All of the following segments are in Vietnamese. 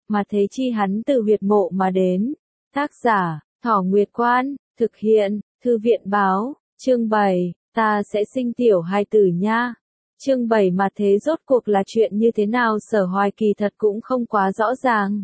mà thế chi hắn từ huyệt mộ mà đến. Tác giả, Thỏ Nguyệt Quan, thực hiện, Thư viện báo, chương 7, ta sẽ sinh tiểu hài tử nha. Chương 7 mà thế rốt cuộc là chuyện như thế nào Sở Hoài kỳ thật cũng không quá rõ ràng.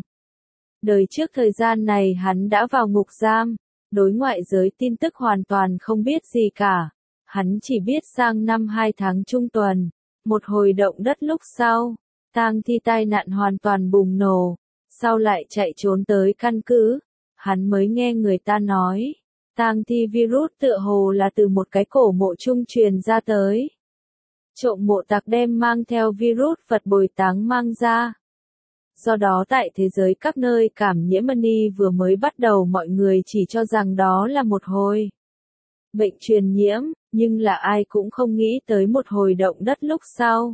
Đời trước thời gian này hắn đã vào ngục giam, đối ngoại giới tin tức hoàn toàn không biết gì cả. Hắn chỉ biết sang năm 2 tháng trung tuần, một hồi động đất lúc sau, tang thi tai nạn hoàn toàn bùng nổ, sau lại chạy trốn tới căn cứ. Hắn mới nghe người ta nói, tang thi virus tựa hồ là từ một cái cổ mộ trung truyền ra tới. Trộm mộ tặc đem mang theo virus vật bồi táng mang ra. Do đó tại thế giới các nơi cảm nhiễm money vừa mới bắt đầu mọi người chỉ cho rằng đó là một hồi bệnh truyền nhiễm, nhưng là ai cũng không nghĩ tới một hồi động đất lúc sau.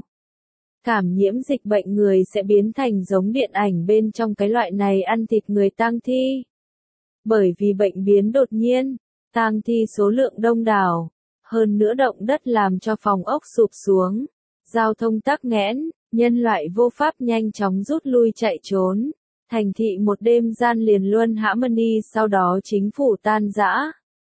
Cảm nhiễm dịch bệnh người sẽ biến thành giống điện ảnh bên trong cái loại này ăn thịt người tang thi. Bởi vì bệnh biến đột nhiên, tang thi số lượng đông đảo, hơn nữa động đất làm cho phòng ốc sụp xuống, giao thông tắc nghẽn, nhân loại vô pháp nhanh chóng rút lui chạy trốn, thành thị một đêm gian liền luôn harmony sau đó chính phủ tan rã.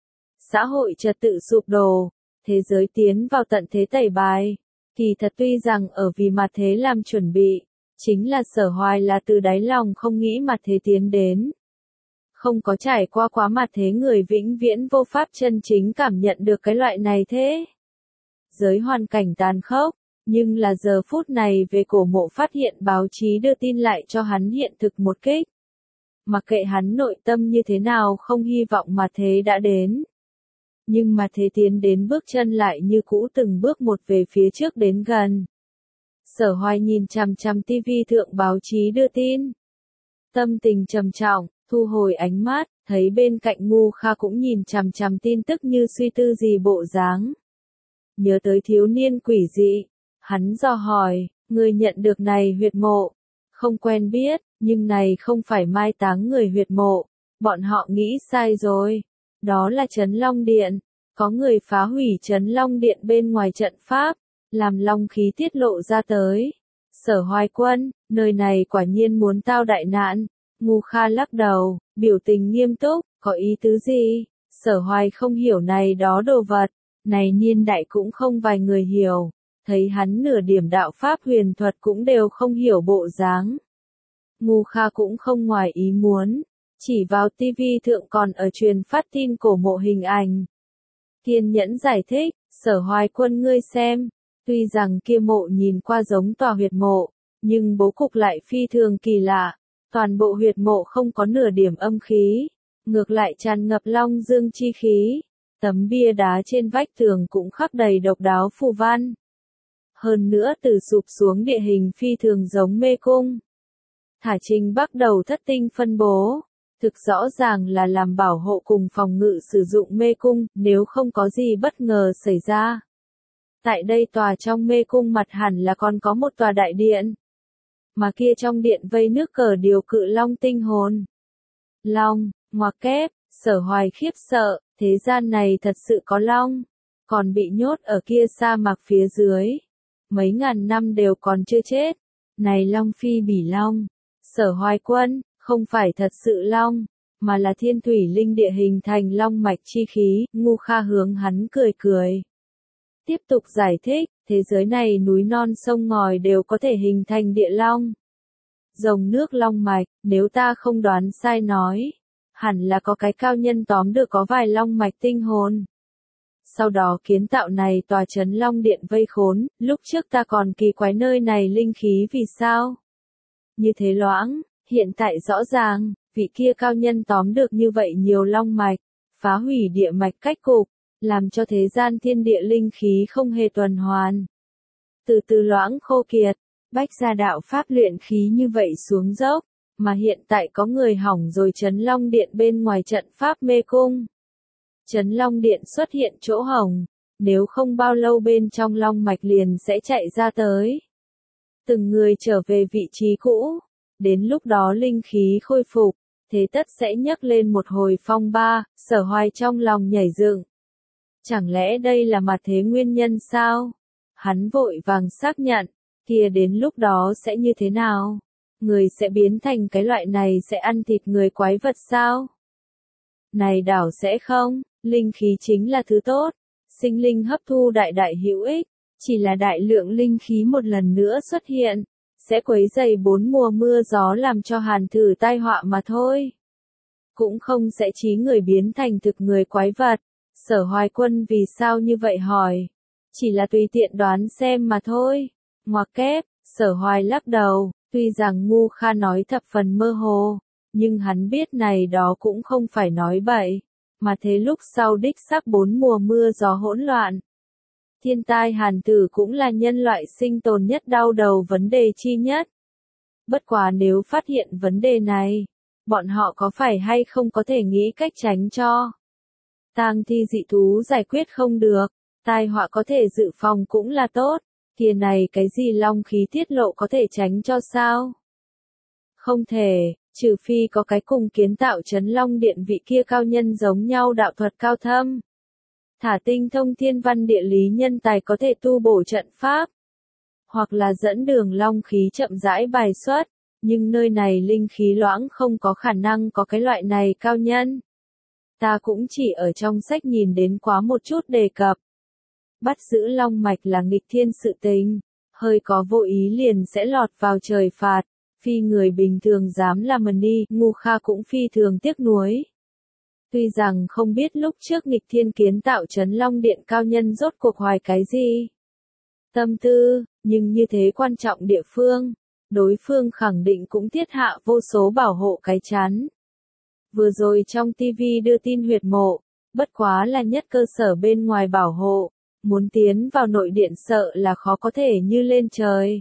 Xã hội trật tự sụp đổ, thế giới tiến vào tận thế tẩy bài. Kỳ thật tuy rằng ở vì mặt thế làm chuẩn bị, chính là Sở Hoài là từ đáy lòng không nghĩ mặt thế tiến đến. Không có trải qua quá mặt thế người vĩnh viễn vô pháp chân chính cảm nhận được cái loại này thế. Giới hoàn cảnh tàn khốc, nhưng là giờ phút này về cổ mộ phát hiện báo chí đưa tin lại cho hắn hiện thực một kích. Mặc kệ hắn nội tâm như thế nào không hy vọng mặt thế đã đến. Nhưng mà thế tiến đến bước chân lại như cũ từng bước một về phía trước đến gần. Sở Hoài nhìn chằm chằm tivi thượng báo chí đưa tin. Tâm tình trầm trọng, thu hồi ánh mắt, thấy bên cạnh Ngu Kha cũng nhìn chằm chằm tin tức như suy tư gì bộ dáng. Nhớ tới thiếu niên quỷ dị, hắn dò hỏi, người nhận được này huyệt mộ. Không quen biết, nhưng này không phải mai táng người huyệt mộ. Bọn họ nghĩ sai rồi. Đó là Trấn Long Điện, có người phá hủy Trấn Long Điện bên ngoài trận pháp, làm long khí tiết lộ ra tới. Sở Hoài Quân, nơi này quả nhiên muốn tao đại nạn. Ngu Kha lắc đầu, biểu tình nghiêm túc, có ý tứ gì? Sở Hoài không hiểu này đó đồ vật, này niên đại cũng không vài người hiểu, thấy hắn nửa điểm đạo pháp huyền thuật cũng đều không hiểu bộ dáng. Ngu Kha cũng không ngoài ý muốn. Chỉ vào tivi thượng còn ở truyền phát tin cổ mộ hình ảnh. Kiên nhẫn giải thích, Sở Hoài Quân ngươi xem, tuy rằng kia mộ nhìn qua giống tòa huyệt mộ, nhưng bố cục lại phi thường kỳ lạ, toàn bộ huyệt mộ không có nửa điểm âm khí, ngược lại tràn ngập long dương chi khí, tấm bia đá trên vách tường cũng khắc đầy độc đáo phù văn. Hơn nữa từ sụp xuống địa hình phi thường giống mê cung. Thả trình bắt đầu thất tinh phân bố. Thực rõ ràng là làm bảo hộ cùng phòng ngự sử dụng mê cung, nếu không có gì bất ngờ xảy ra. Tại đây tòa trong mê cung mặt hẳn là còn có một tòa đại điện. Mà kia trong điện vây nước cờ điều cự long tinh hồn. Long, ngoặc kép, Sở Hoài khiếp sợ, thế gian này thật sự có long. Còn bị nhốt ở kia sa mạc phía dưới. Mấy ngàn năm đều còn chưa chết. Này long phi bỉ long. Sở Hoài Quân. Không phải thật sự long, mà là thiên thủy linh địa hình thành long mạch chi khí, Ngu Kha hướng hắn cười cười. Tiếp tục giải thích, thế giới này núi non sông ngòi đều có thể hình thành địa long. Dòng nước long mạch, nếu ta không đoán sai nói, hẳn là có cái cao nhân tóm được có vài long mạch tinh hồn. Sau đó kiến tạo này tòa Trấn Long Điện vây khốn, lúc trước ta còn kỳ quái nơi này linh khí vì sao? Như thế loãng. Hiện tại rõ ràng, vị kia cao nhân tóm được như vậy nhiều long mạch, phá hủy địa mạch cách cục, làm cho thế gian thiên địa linh khí không hề tuần hoàn. Từ từ loãng khô kiệt, bách gia đạo pháp luyện khí như vậy xuống dốc, mà hiện tại có người hỏng rồi Trấn Long Điện bên ngoài trận pháp mê cung. Trấn Long Điện xuất hiện chỗ hỏng, nếu không bao lâu bên trong long mạch liền sẽ chạy ra tới. Từng người trở về vị trí cũ. Đến lúc đó linh khí khôi phục, thế tất sẽ nhấc lên một hồi phong ba, Sở Hoài trong lòng nhảy dựng. Chẳng lẽ đây là mặt thế nguyên nhân sao? Hắn vội vàng xác nhận, kia đến lúc đó sẽ như thế nào? Người sẽ biến thành cái loại này sẽ ăn thịt người quái vật sao? Này đảo sẽ không, linh khí chính là thứ tốt, sinh linh hấp thu đại đại hữu ích, chỉ là đại lượng linh khí một lần nữa xuất hiện, sẽ quấy rầy 4 mùa mưa gió làm cho Hàn Thử tai họa mà thôi. Cũng không sẽ trí người biến thành thực người quái vật. Sở Hoài Quân vì sao như vậy hỏi? Chỉ là tùy tiện đoán xem mà thôi. Ngoặc kép, Sở Hoài lắc đầu, tuy rằng Ngu Kha nói thập phần mơ hồ, nhưng hắn biết này đó cũng không phải nói bậy, mà thế lúc sau đích xác 4 mùa mưa gió hỗn loạn. Thiên tai Hàn Tử cũng là nhân loại sinh tồn nhất đau đầu vấn đề chi nhất. Bất quá nếu phát hiện vấn đề này, bọn họ có phải hay không có thể nghĩ cách tránh cho? Tang thi dị thú giải quyết không được, tai họa có thể dự phòng cũng là tốt, kia này cái gì long khí tiết lộ có thể tránh cho sao? Không thể, trừ phi có cái cùng kiến tạo Trấn Long Điện vị kia cao nhân giống nhau đạo thuật cao thâm. Thả tinh thông thiên văn địa lý nhân tài có thể tu bổ trận pháp, hoặc là dẫn đường long khí chậm rãi bài xuất, nhưng nơi này linh khí loãng không có khả năng có cái loại này cao nhân. Ta cũng chỉ ở trong sách nhìn đến quá một chút đề cập. Bắt giữ long mạch là nghịch thiên sự tình, hơi có vô ý liền sẽ lọt vào trời phạt, phi người bình thường dám làm đi, Ngu Kha cũng phi thường tiếc nuối. Tuy rằng không biết lúc trước nghịch thiên kiến tạo Trấn Long Điện cao nhân rốt cuộc hoài cái gì tâm tư, nhưng như thế quan trọng địa phương, đối phương khẳng định cũng thiết hạ vô số bảo hộ cái chắn. Vừa rồi trong TV đưa tin huyệt mộ, bất quá là nhất cơ sở bên ngoài bảo hộ, muốn tiến vào nội điện sợ là khó có thể như lên trời.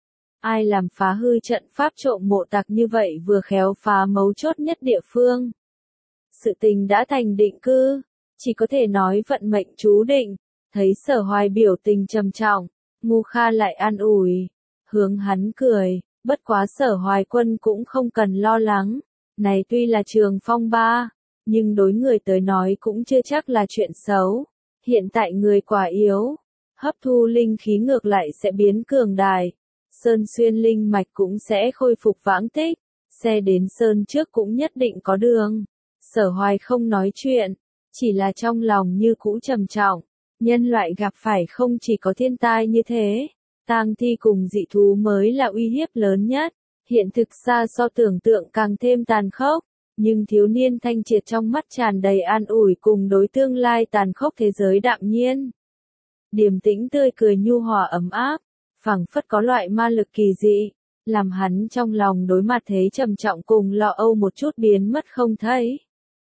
Ai làm phá hư trận pháp trộm mộ tặc như vậy vừa khéo phá mấu chốt nhất địa phương. Sự tình đã thành định cư, chỉ có thể nói vận mệnh chú định, thấy Sở Hoài biểu tình trầm trọng, Ngu Kha lại an ủi, hướng hắn cười, bất quá Sở Hoài Quân cũng không cần lo lắng, này tuy là trường phong ba, nhưng đối người tới nói cũng chưa chắc là chuyện xấu, hiện tại người quá yếu, hấp thu linh khí ngược lại sẽ biến cường đại, Sơn Xuyên linh mạch cũng sẽ khôi phục vãng tích, xe đến Sơn trước cũng nhất định có đường. Sở Hoài không nói chuyện, chỉ là trong lòng như cũ trầm trọng, nhân loại gặp phải không chỉ có thiên tai như thế, tang thi cùng dị thú mới là uy hiếp lớn nhất, hiện thực xa so tưởng tượng càng thêm tàn khốc, nhưng thiếu niên thanh triệt trong mắt tràn đầy an ủi cùng đối tương lai tàn khốc thế giới đạm nhiên. Điềm tĩnh tươi cười nhu hòa ấm áp, phảng phất có loại ma lực kỳ dị, làm hắn trong lòng đối mặt thế trầm trọng cùng lo âu một chút biến mất không thấy.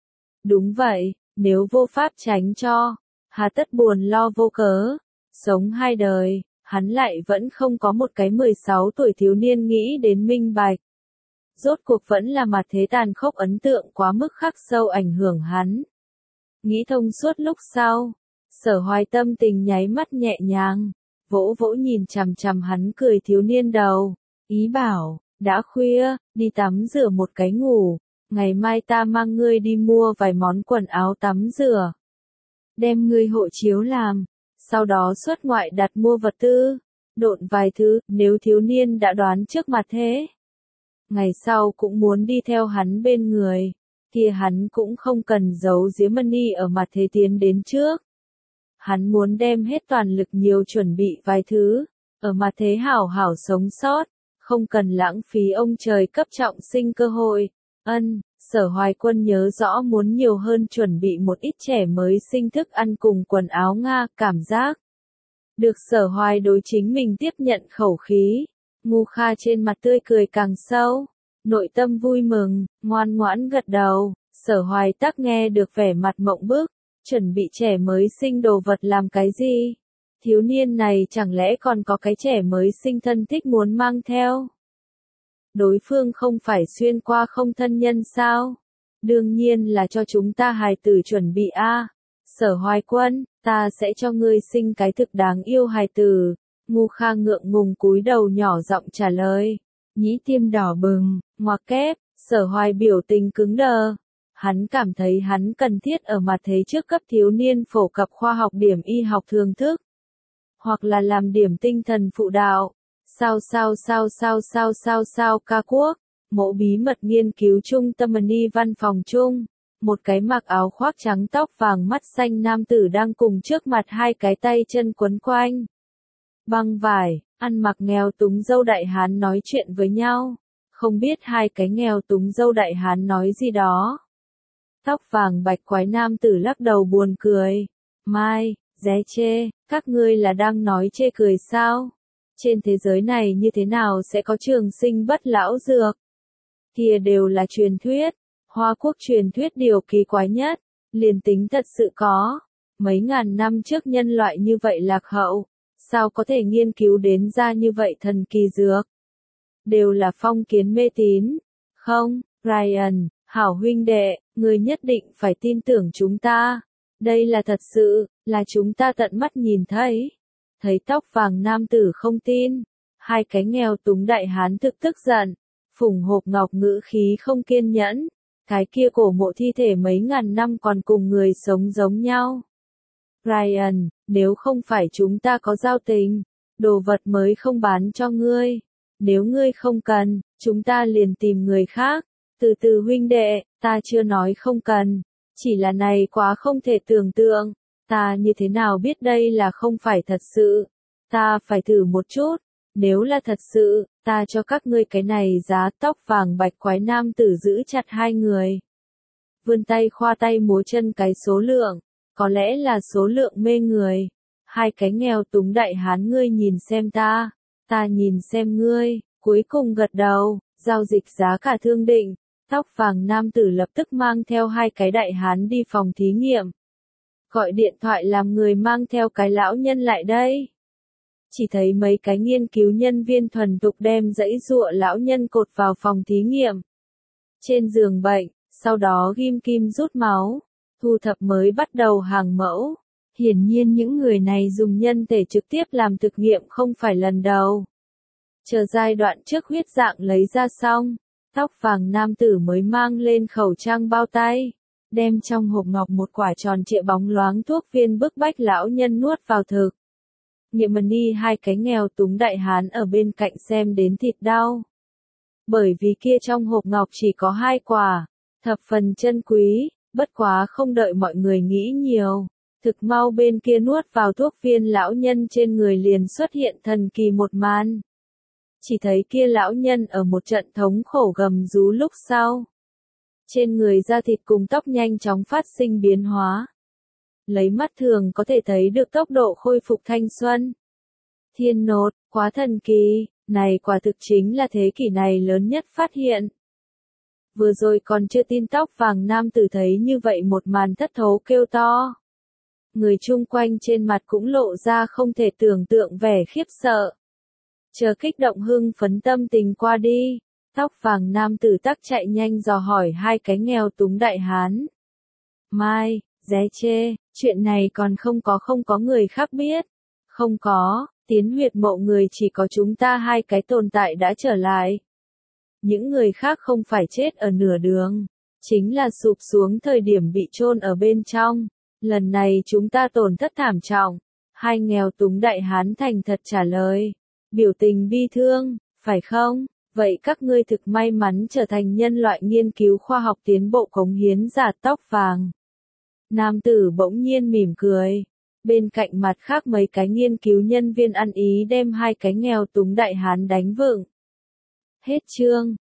Đúng vậy, nếu vô pháp tránh cho, hà tất buồn lo vô cớ, sống hai đời, hắn lại vẫn không có một cái 16 tuổi thiếu niên nghĩ đến minh bạch. Rốt cuộc vẫn là mặt thế tàn khốc ấn tượng quá mức khắc sâu ảnh hưởng hắn. Nghĩ thông suốt lúc sau, Sở Hoài tâm tình nháy mắt nhẹ nhàng, vỗ vỗ nhìn chằm chằm hắn cười thiếu niên đầu, ý bảo, đã khuya, đi tắm rửa một cái ngủ. Ngày mai ta mang ngươi đi mua vài món quần áo tắm rửa. Đem ngươi hộ chiếu làm. Sau đó xuất ngoại đặt mua vật tư. Độn vài thứ, nếu thiếu niên đã đoán trước mặt thế. Ngày sau cũng muốn đi theo hắn bên người. Kia hắn cũng không cần giấu giếm money ở mặt thế tiến đến trước. Hắn muốn đem hết toàn lực nhiều chuẩn bị vài thứ. Ở mặt thế hảo hảo sống sót. Không cần lãng phí ông trời cấp trọng sinh cơ hội. Sở Hoài Quân nhớ rõ muốn nhiều hơn chuẩn bị một ít trẻ mới sinh thức ăn cùng quần áo Nga, cảm giác. Được Sở Hoài đối chính mình tiếp nhận khẩu khí. Ngu Kha trên mặt tươi cười càng sâu. Nội tâm vui mừng, ngoan ngoãn gật đầu. Sở Hoài tắc nghe được vẻ mặt mộng bức. Chuẩn bị trẻ mới sinh đồ vật làm cái gì? Thiếu niên này chẳng lẽ còn có cái trẻ mới sinh thân thích muốn mang theo? Đối phương không phải xuyên qua không thân nhân sao? Đương nhiên là cho chúng ta hài tử chuẩn bị a. Sở Hoài Quân, ta sẽ cho ngươi sinh cái thực đáng yêu hài tử. Ngu Kha ngượng ngùng cúi đầu nhỏ giọng trả lời. Nhĩ tiêm đỏ bừng, ngoặc kép, Sở Hoài biểu tình cứng đờ. Hắn cảm thấy hắn cần thiết ở mặt thế trước cấp thiếu niên phổ cập khoa học điểm y học thường thức. Hoặc là làm điểm tinh thần phụ đạo. Sao ca quốc, Mộ bí mật nghiên cứu trung tâm ni văn phòng chung. Một cái mặc áo khoác trắng tóc vàng mắt xanh nam tử đang cùng trước mặt hai cái tay chân quấn quanh băng vải, ăn mặc nghèo túng dâu đại hán nói chuyện với nhau. Không biết hai cái nghèo túng dâu đại hán nói gì đó. Tóc vàng bạch quái nam tử lắc đầu buồn cười. Mai, dé chê, các ngươi là đang nói chê cười sao? Trên thế giới này như thế nào sẽ có trường sinh bất lão dược? Kia đều là truyền thuyết. Hoa quốc truyền thuyết điều kỳ quái nhất, liền tính thật sự có. Mấy ngàn năm trước nhân loại như vậy lạc hậu, sao có thể nghiên cứu đến ra như vậy thần kỳ dược? Đều là phong kiến mê tín. Không, Ryan, hảo huynh đệ, người nhất định phải tin tưởng chúng ta. Đây là thật sự, là chúng ta tận mắt nhìn thấy. Thấy tóc vàng nam tử không tin. Hai cái nghèo túng đại hán thực tức giận. Phùng Hộp Ngọc ngữ khí không kiên nhẫn. Cái kia cổ mộ thi thể mấy ngàn năm còn cùng người sống giống nhau. Ryan, nếu không phải chúng ta có giao tình, đồ vật mới không bán cho ngươi. Nếu ngươi không cần, chúng ta liền tìm người khác. Từ từ huynh đệ, ta chưa nói không cần. Chỉ là này quá không thể tưởng tượng. Ta như thế nào biết đây là không phải thật sự. Ta phải thử một chút. Nếu là thật sự, ta cho các ngươi cái này giá. Tóc vàng bạch quái nam tử giữ chặt hai người. Vươn tay khoa tay múa chân cái số lượng. Có lẽ là số lượng mê người. Hai cái nghèo túng đại hán ngươi nhìn xem ta. Ta nhìn xem ngươi. Cuối cùng gật đầu. Giao dịch giá cả thương định. Tóc vàng nam tử lập tức mang theo hai cái đại hán đi phòng thí nghiệm. Gọi điện thoại làm người mang theo cái lão nhân lại đây. Chỉ thấy mấy cái nghiên cứu nhân viên thuần thục đem dãy giụa lão nhân cột vào phòng thí nghiệm. Trên giường bệnh, sau đó ghim kim rút máu, thu thập mới bắt đầu hàng mẫu. Hiển nhiên những người này dùng nhân thể trực tiếp làm thực nghiệm không phải lần đầu. Chờ giai đoạn trước huyết dạng lấy ra xong, tóc vàng nam tử mới mang lên khẩu trang bao tay, đem trong hộp ngọc một quả tròn trịa bóng loáng thuốc viên bức bách lão nhân nuốt vào thực. Nghiệm mần ni hai cái nghèo túng đại hán ở bên cạnh xem đến thịt đau. Bởi vì kia trong hộp ngọc chỉ có hai quả, thập phần chân quý, bất quá không đợi mọi người nghĩ nhiều. Thực mau bên kia nuốt vào thuốc viên lão nhân trên người liền xuất hiện thần kỳ một màn. Chỉ thấy kia lão nhân ở một trận thống khổ gầm rú lúc sau. Trên người da thịt cùng tóc nhanh chóng phát sinh biến hóa. Lấy mắt thường có thể thấy được tốc độ khôi phục thanh xuân. Thiên nột, quá thần kỳ, này quả thực chính là thế kỷ này lớn nhất phát hiện. Vừa rồi còn chưa tin tóc vàng nam tử thấy như vậy một màn thất thố kêu to. Người chung quanh trên mặt cũng lộ ra không thể tưởng tượng vẻ khiếp sợ. Chờ kích động hưng phấn tâm tình qua đi, tóc vàng nam tử tắc chạy nhanh dò hỏi hai cái nghèo túng đại hán. Mai, dé chê, chuyện này còn không có người khác biết. Không có, tiến huyệt mộ người chỉ có chúng ta hai cái tồn tại đã trở lại. Những người khác không phải chết ở nửa đường, chính là sụp xuống thời điểm bị chôn ở bên trong. Lần này chúng ta tổn thất thảm trọng. Hai nghèo túng đại hán thành thật trả lời. Biểu tình bi thương, phải không? Vậy các ngươi thực may mắn trở thành nhân loại nghiên cứu khoa học tiến bộ cống hiến giả. Tóc vàng nam tử bỗng nhiên mỉm cười. Bên cạnh mặt khác mấy cái nghiên cứu nhân viên ăn ý đem hai cái nghèo túng đại hán đánh vựng. Hết chương.